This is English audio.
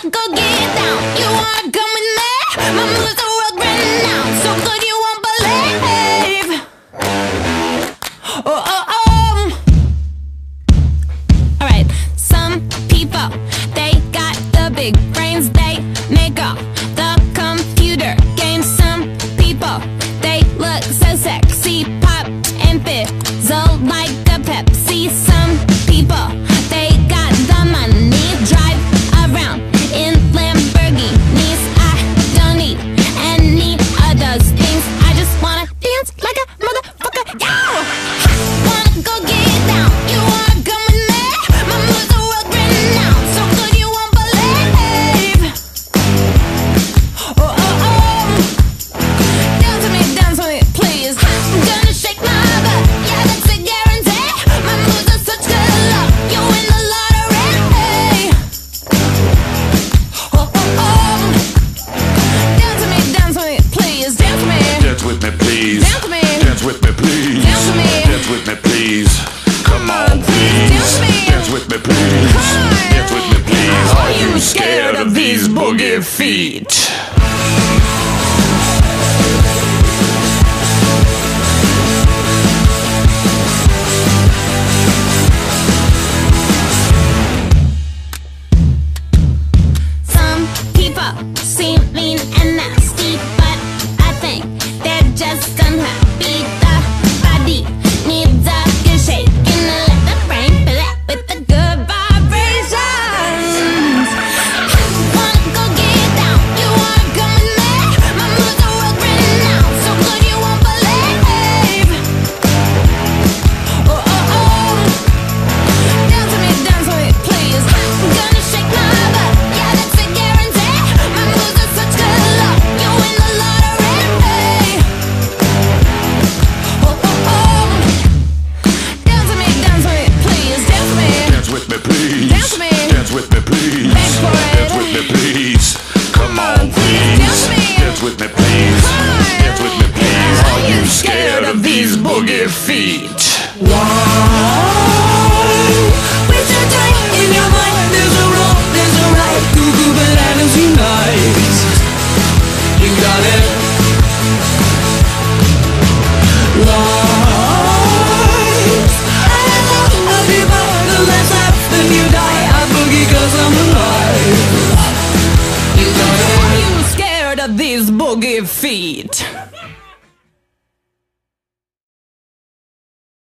wanna go get down? You wanna come with me? My moves are world renowned, so good you won't believe. Oh, oh, oh. Alright, some people, they got the big brains, they make all the computer games. Some people, they look so sexy, pop and fizzle like a Pepsi. Some people, they got the money, drive around in Lamborghinis. I don't need any of those things, I just wanna dance like a motherfucker. Yo! Wanna go get down? You wanna come with me? My moves are world renowned, so good you won't believe. Oh, oh, oh. Dance with me, please. I'm gonna shake my butt, yeah, that's a guarantee. My moves are such good luck, you win the lottery. Oh, oh, oh. Dance with me, please. Dance with me. Dance with me, please. Dance with me. Dance with me, please. Dance with me. Dance with me, please. Come on, please. Dance with me. Dance with me, please. Come on. Dance with me, please. Are you scared of these boogie feet? Some people seem mean and nasty, but I think they're just unhappy. The body needs a good shake and let the brain fill it with the good vibrations. Wanna go get down? You wanna come with me? My moves are world renowned, so good you won't believe. Oh, oh, oh. Dance with me, please. I'm gonna shake my butt, yeah, that's a guarantee. My moves are such good luck, you win the lottery. Oh, oh, oh. Dance with me, please. Dance with me. Dance with me, please. Dance with me. Dance with me, please. Dance for it. Dance with me, please. Come on, please. Dance with me. Dance with me, please. Come on. Dance with me, please. Are you scared of these boogie feet? With your time in your mind, there's a wrong, there's a right. Cuckoo bananas unite. You got it. Life. I'll be back the last after you die. I boogie 'cause I'm alive. You got it. Are you scared of these boogie feet?